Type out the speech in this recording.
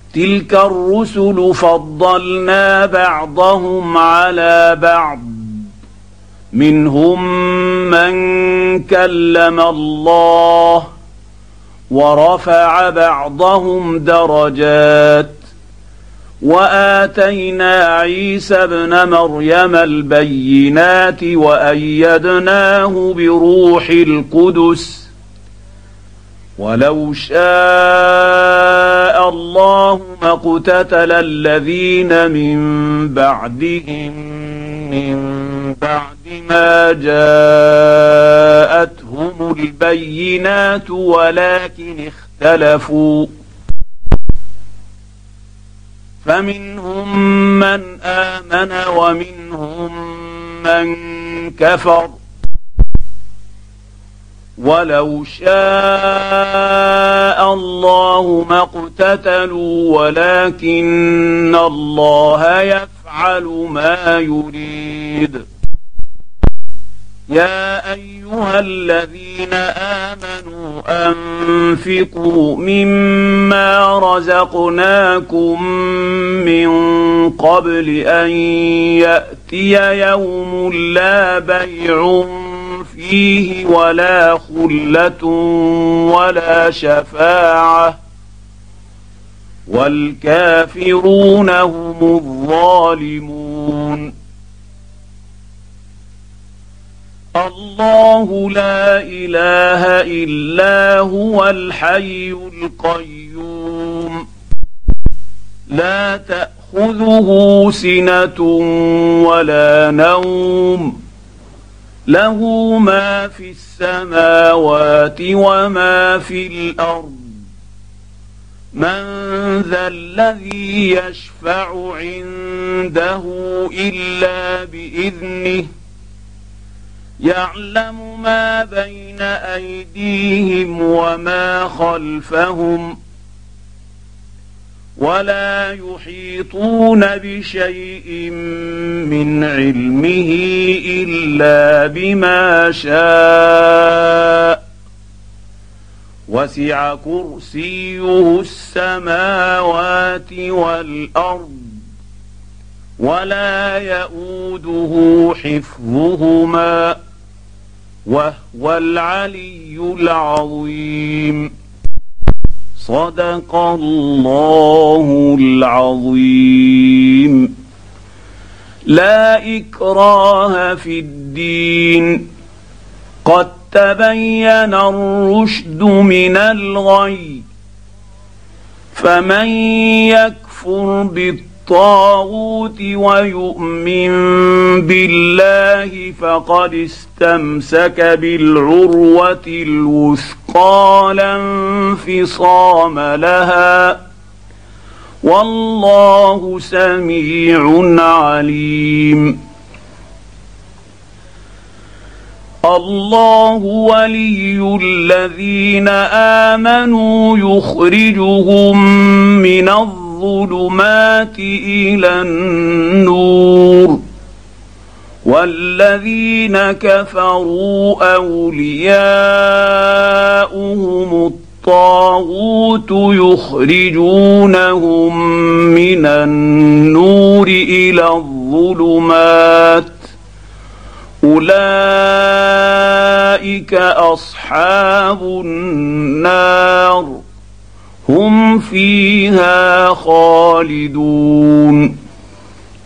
تلك الرسل فضلنا بعضهم على بعض منهم من كلم الله ورفع بعضهم درجات وآتينا عيسى ابن مريم البينات وأيدناه بروح القدس ولو شاء الله ما اقتتل الذين من بعدهم من بعد ما جاءتهم البينات ولكن اختلفوا فمنهم من آمن ومنهم من كفر ولو شاء الله ما اقتتلوا ولكن الله يفعل ما يريد يا أيها الذين آمنوا أنفقوا مما رزقناكم من قبل أن يأتي يوم لا بيع فيه ولا خلة ولا شفاعة والكافرون هم الظالمون الله لا إله إلا هو الحي القيوم لا تأخذه سنة ولا نوم له ما في السماوات وما في الأرض من ذا الذي يشفع عنده إلا بإذنه يعلم ما بين أيديهم وما خلفهم ولا يحيطون بشيء من علمه إلا بما شاء وسع كرسيه السماوات والأرض ولا يؤوده حفظهما وهو العلي العظيم صدق الله العظيم لا إكراه في الدين قد تبين الرشد من الغي فمن يكفر بالطاغوت ويؤمن بالله فقد استمسك بالعروة الوثقى لا انفصام لها والله سميع عليم الله ولي الذين آمنوا يخرجهم من الظلمات إلى النور والذين كفروا أولياؤهم الطاغوت يخرجونهم من النور إلى الظلمات أولئك أصحاب النار هم فيها خالدون